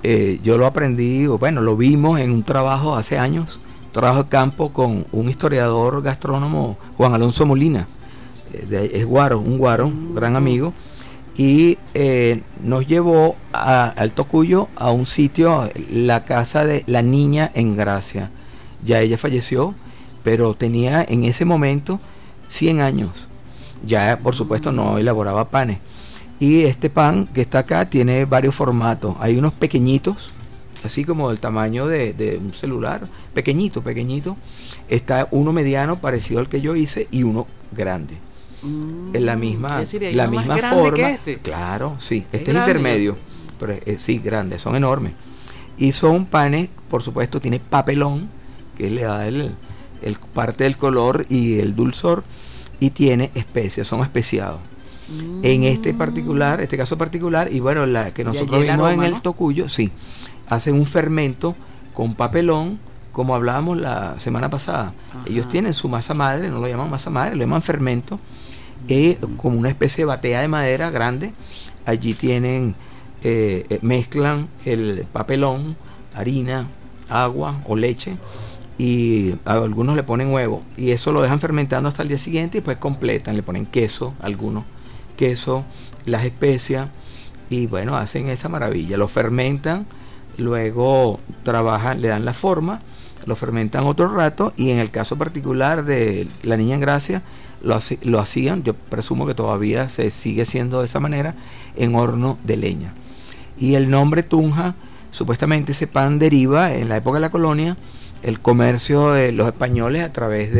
yo lo aprendí, o bueno, lo vimos en un trabajo hace años, trabajo de campo con un historiador gastrónomo, Juan Alonso Molina, es guaro, un gran amigo, y nos llevó al Tocuyo a un sitio, la casa de la niña en Gracia. Ya ella falleció, pero tenía en ese momento 100 años. Ya por supuesto no elaboraba panes. Y este pan que está acá tiene varios formatos. Hay unos pequeñitos, así como del tamaño de un celular, pequeñito. Está uno mediano parecido al que yo hice y uno grande. En la misma, es decir, la misma forma. Que este. Claro, sí, este es intermedio, pero sí, grandes, son enormes. Y son panes, por supuesto, tiene papelón, que le da el parte del color y el dulzor, y tiene especias, son especiados. En este caso particular, y bueno, la que nosotros vimos en el Tocuyo, sí, hacen un fermento con papelón, como hablábamos la semana pasada. Ajá. Ellos tienen su masa madre, no lo llaman masa madre, lo llaman fermento, como una especie de batea de madera grande. Allí tienen, mezclan el papelón, harina, agua o leche, y a algunos le ponen huevo, y eso lo dejan fermentando hasta el día siguiente, y pues completan, le ponen queso, algunos queso, las especias, y bueno, hacen esa maravilla. Lo fermentan, luego trabajan, le dan la forma, lo fermentan otro rato, y en el caso particular de la niña en Gracia, lo hacían, yo presumo que todavía se sigue haciendo de esa manera, en horno de leña. Y el nombre Tunja, supuestamente ese pan deriva en la época de la colonia, el comercio de los españoles a través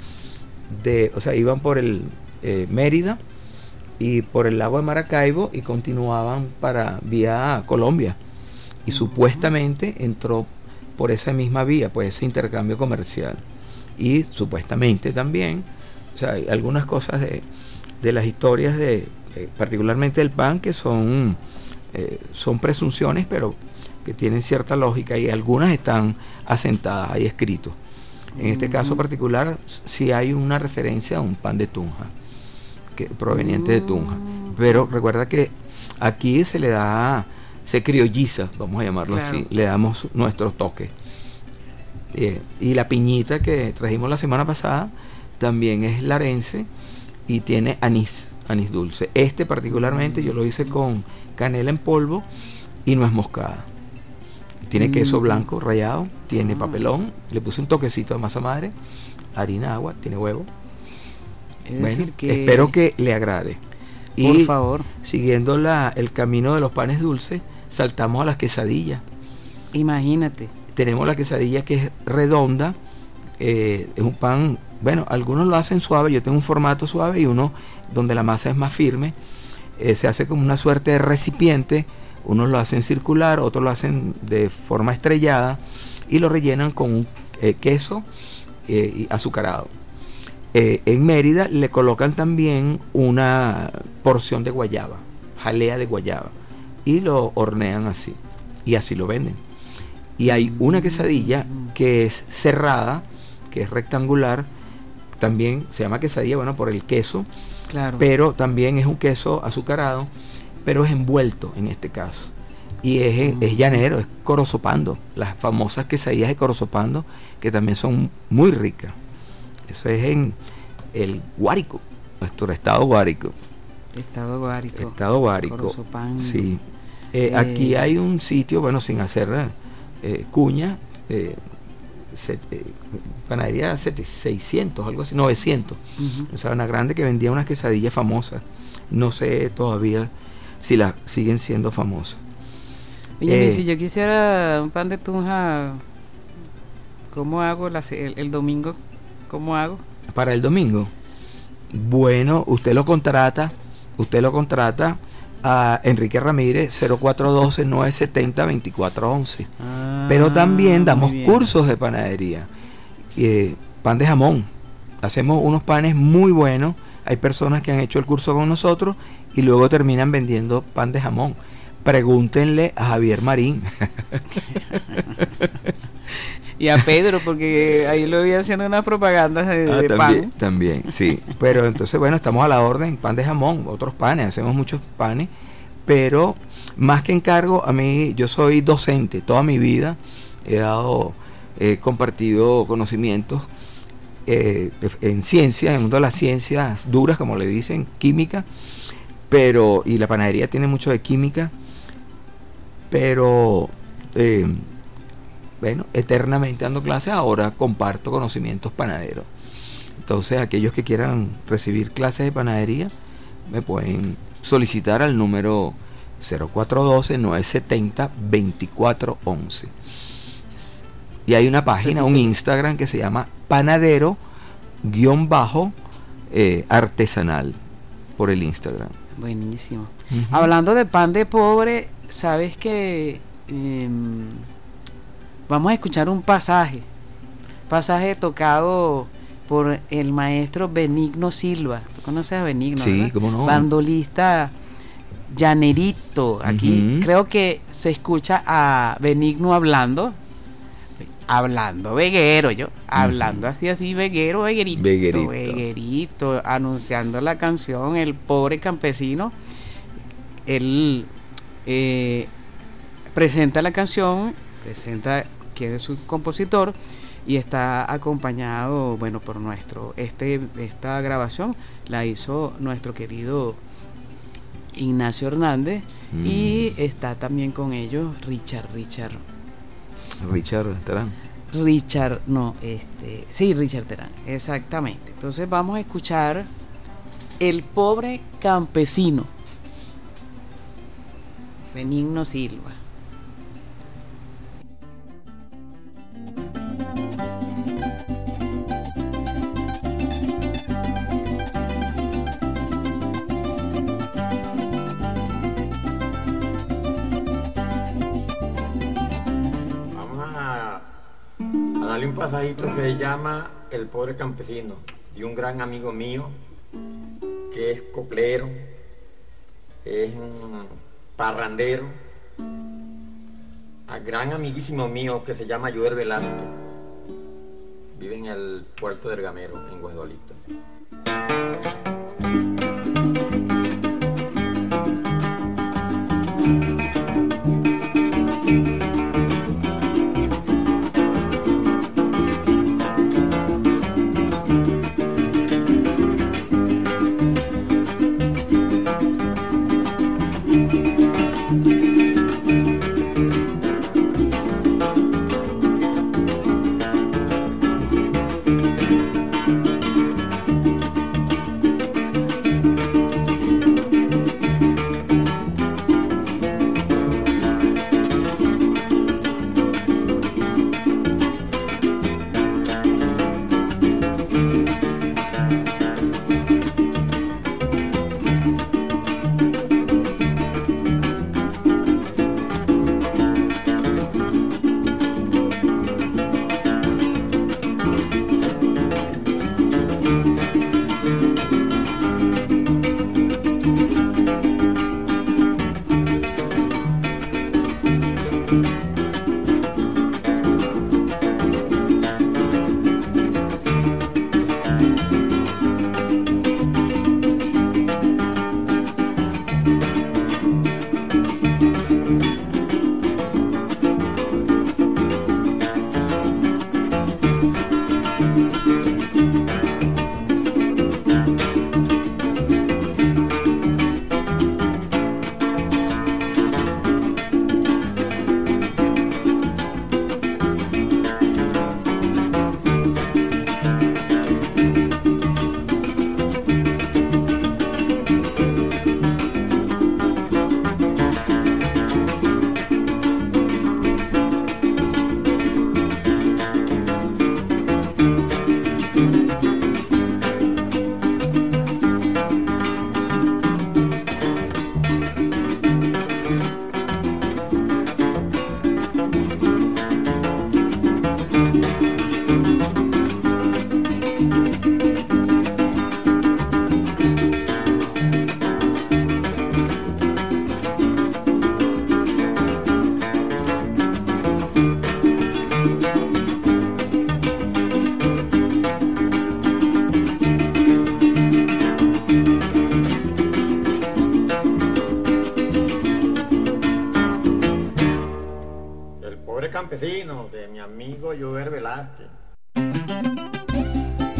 o sea, iban por el Mérida y por el lago de Maracaibo y continuaban vía Colombia, y supuestamente entró por esa misma vía, pues ese intercambio comercial. Y supuestamente también, o sea, hay algunas cosas de las historias particularmente del pan que son presunciones, pero que tienen cierta lógica, y algunas están asentadas, hay escritos. En este caso particular sí hay una referencia a un pan de Tunja, proveniente de Tunja, pero recuerda que aquí se criolliza, vamos a llamarlo así, le damos nuestros toques. Y la piñita que trajimos la semana pasada también es larense y tiene anís dulce. Este particularmente yo lo hice con canela en polvo y nuez moscada. Tiene queso blanco rallado, tiene papelón, le puse un toquecito de masa madre, harina, agua, tiene huevo. Es decir que espero que le agrade. Por favor. Siguiendo el camino de los panes dulces, saltamos a las quesadillas. Imagínate. Tenemos la quesadilla que es redonda, es un pan, bueno, algunos lo hacen suave, yo tengo un formato suave y uno donde la masa es más firme, se hace como una suerte de recipiente. Unos lo hacen circular, otros lo hacen de forma estrellada y lo rellenan con un queso y azucarado. En Mérida le colocan también una porción de guayaba, jalea de guayaba, y lo hornean así, y así lo venden. Y hay una quesadilla que es cerrada, que es rectangular, también se llama quesadilla, bueno, por el queso, claro, pero también es un queso azucarado, pero es envuelto en este caso, y es llanero, es corozopando, las famosas quesadillas de corozopando, que también son muy ricas. Eso es en el Guárico, nuestro estado Guárico. Estado Guárico. Corozopando. Sí. Aquí hay un sitio, bueno, sin hacer cuña, panadería 600, algo así, 900, o sea, una grande, que vendía unas quesadillas famosas. No sé todavía si las siguen siendo famosas. Oye, si yo quisiera un pan de Tunja, ¿cómo hago el domingo? ¿Cómo hago? Para el domingo, bueno, usted lo contrata a Enrique Ramírez, 0412-970-2411. Pero también damos cursos de panadería, pan de jamón. Hacemos unos panes muy buenos. Hay personas que han hecho el curso con nosotros y luego terminan vendiendo pan de jamón. Pregúntenle a Javier Marín. Y a Pedro, porque ahí lo vi haciendo unas propagandas de pan. También, sí. Pero entonces, bueno, estamos a la orden, pan de jamón, otros panes, hacemos muchos panes, pero Más que encargo, a mí, yo soy docente toda mi vida, he compartido conocimientos en ciencia, en el mundo de las ciencias duras, como le dicen, química, y la panadería tiene mucho de química, pero bueno, eternamente dando clases, ahora comparto conocimientos panaderos. Entonces, aquellos que quieran recibir clases de panadería me pueden solicitar al número 0412-970-2411. Y hay una página, un Instagram que se llama panadero_artesanal por el Instagram. Buenísimo. Hablando de pan de pobre, sabes que vamos a escuchar un pasaje tocado por el maestro Benigno Silva. ¿Tú conoces a Benigno? Sí, ¿verdad? cómo no. Bandolista llanerito. Aquí creo que se escucha a Benigno hablando veguero, hablando así veguerito, anunciando la canción El Pobre Campesino. Él presenta la canción, presenta quién es su compositor, y está acompañado, bueno, por esta grabación la hizo nuestro querido Ignacio Hernández, y está también con ellos Richard Terán. Richard Terán, exactamente. Entonces vamos a escuchar El Pobre Campesino, Benigno Silva. Darle un pasajito que se llama El Pobre Campesino, de un gran amigo mío que es coplero, es un parrandero, a gran amiguísimo mío que se llama Joel Velázquez, vive en el puerto del Gamero, en Guasdualito.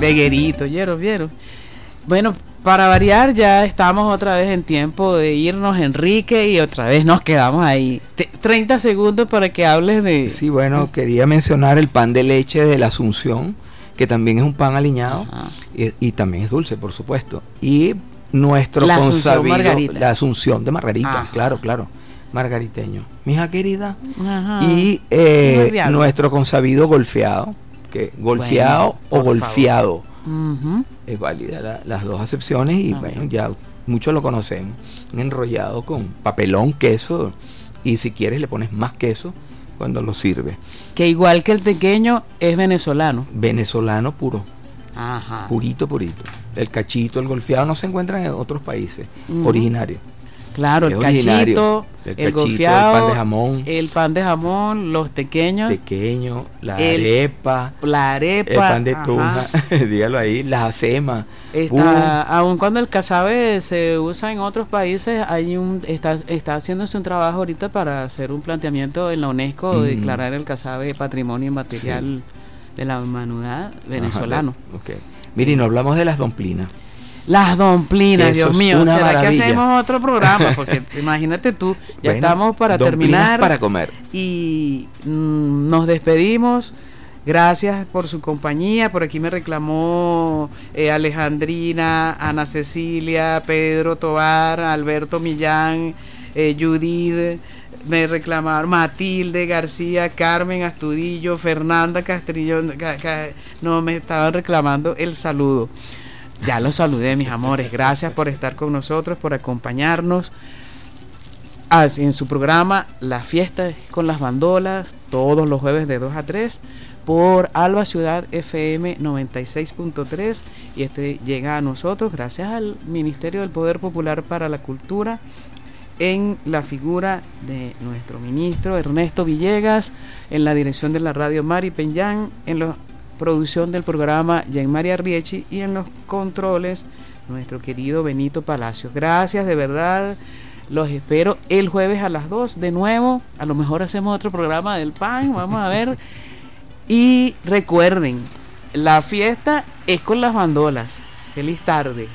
Veguerito, ¿vieron? Bueno, para variar, ya estamos otra vez en tiempo de irnos, Enrique, y otra vez nos quedamos ahí. 30 segundos para que hables de... Sí, bueno, quería mencionar el pan de leche de la Asunción, que también es un pan aliñado, y también es dulce, por supuesto. Y nuestro consabido, la Asunción de Margarita, claro, margariteño. Mi hija querida. Ajá. Y nuestro consabido golfeado, golfeado o golfeado. Es válida las dos acepciones y bueno, ya muchos lo conocemos. Enrollado con papelón, queso, y si quieres le pones más queso cuando lo sirve. Que igual que el tequeño es venezolano. Venezolano puro. Ajá. Purito. El cachito, el golfeado no se encuentra en otros países originarios. Claro, el cachito, el golfeado, el pan de jamón, los tequeños, la arepa, el pan de tuja, dígalo ahí, las acemas. Aun cuando el casabe se usa en otros países, está haciéndose un trabajo ahorita para hacer un planteamiento en la UNESCO de declarar el casabe patrimonio inmaterial de la humanidad venezolano. Mire, no hablamos de las domplinas. Las domplinas, Dios mío, ¿será maravilla. Que hacemos otro programa? Porque imagínate tú, ya estamos para terminar para comer. Y nos despedimos. Gracias por su compañía. Por aquí me reclamó Alejandrina, Ana Cecilia, Pedro Tobar, Alberto Millán, Judith, me reclamaron Matilde García, Carmen Astudillo, Fernanda Castrillón, no, me estaban reclamando el saludo. Ya los saludé, mis amores. Gracias por estar con nosotros, por acompañarnos en su programa La Fiesta con las Bandolas, todos los jueves de 2 a 3 por Alba Ciudad FM 96.3, y llega a nosotros gracias al Ministerio del Poder Popular para la Cultura, en la figura de nuestro ministro Ernesto Villegas, en la dirección de la radio Mari Peñán, en la producción del programa Jean María Riechi, y en los controles nuestro querido Benito Palacios. Gracias, de verdad. Los espero el jueves a las 2 de nuevo. A lo mejor hacemos otro programa del pan, vamos a ver. Y recuerden, la fiesta es con las bandolas. Feliz tarde.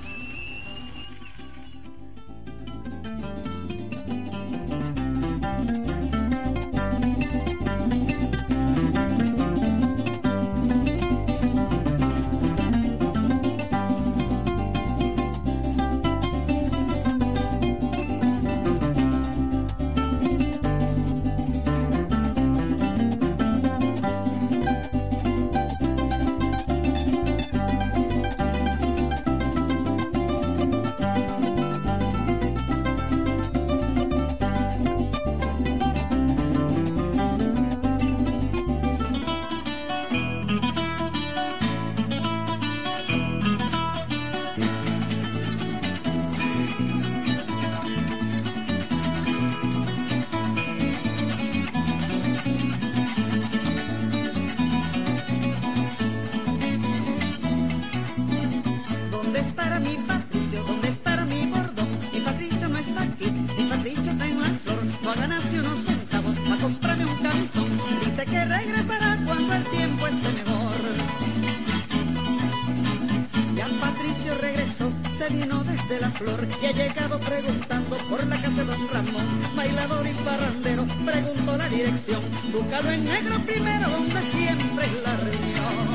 Búscalo en negro primero, donde siempre es la reunión.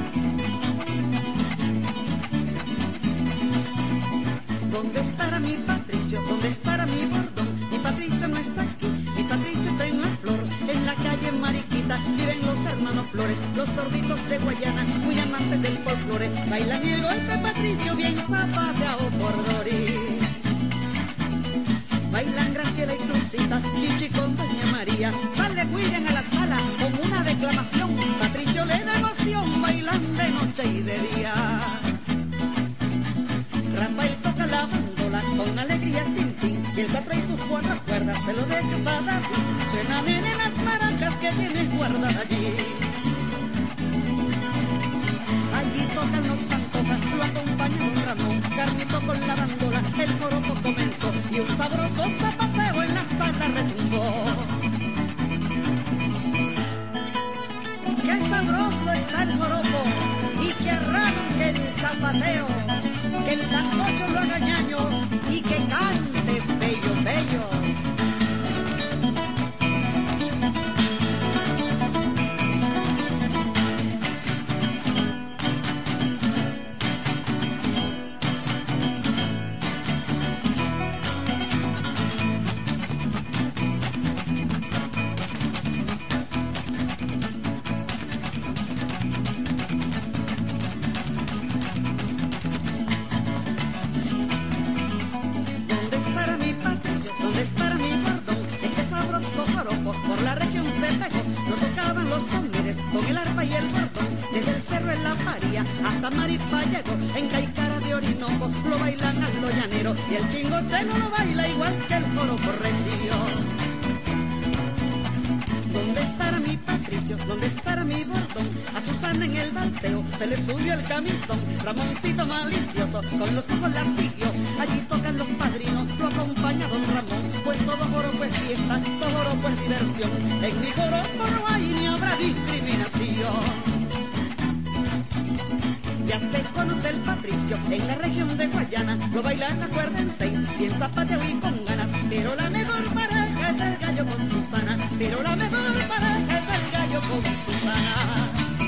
¿Dónde estará mi Patricio? ¿Dónde estará mi bordón? Mi Patricio no está aquí, mi Patricio está en una flor. En la calle Mariquita viven los hermanos Flores, los torditos de Guayana, muy amantes del folclore. Bailan el golpe Patricio, bien zapateado por Doris. Bailan Graciela y Cruzita, Chichi con Doña María. Sale William a la sala con una declamación. Patricio le da emoción, bailan de noche y de día. Rafael toca la bandola con alegría sin fin, y el 4 y sus 4 cuerdas se lo deja a David. Suenan en las maracas que tienes guardadas allí. Allí tocan los Pantojas, lo acompaña don Ramón. Carnito con la bandola, el joropo comenzó, y un sabroso zapateo en la sala retumbó. Qué sabroso está el joropo, y que arranque el zapateo, que el sancocho lo haga ñaño y que cante bello, bello. Por la región se pegó, lo tocaban los tambores con el arpa y el bordón. Desde el cerro en La Paría hasta Maripa llegó, en Caicara de Orinoco lo bailan a lo llanero y el chingocheno lo baila igual que el coro correcillo. ¿Dónde estará mi Patricio? ¿Dónde estará mi bordón? A Susana en el balseo se le subió el camisón. Ramoncito malicioso con los ojos la siguió. Allí tocan los padrinos, lo acompaña don Ramón. Pues todo joro pues fiesta, todo joro pues diversión. En mi joro no hay ni habrá discriminación. Ya se conoce el Patricio en la región de Guayana. Lo bailan, acuérdense, bien zapateo y con ganas. Pero la mejor pareja es el gallo con Susana. Pero la mejor pareja es el gallo con Susana.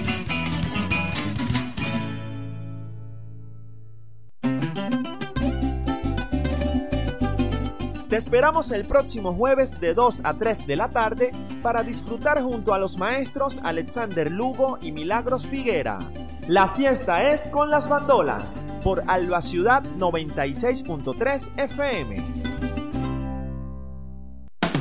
Te esperamos el próximo jueves de 2 a 3 de la tarde para disfrutar junto a los maestros Alexander Lugo y Milagros Figuera. La fiesta es con las bandolas por Alba Ciudad 96.3 FM.